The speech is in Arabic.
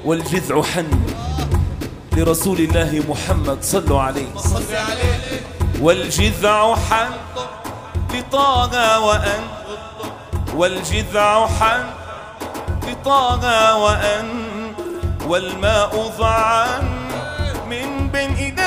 والجذع حن لرسول الله محمد صلوا عليه. والجذع حن لطه وأن، والجذع حن لطه وأن، والماء ضعا من بين إيديه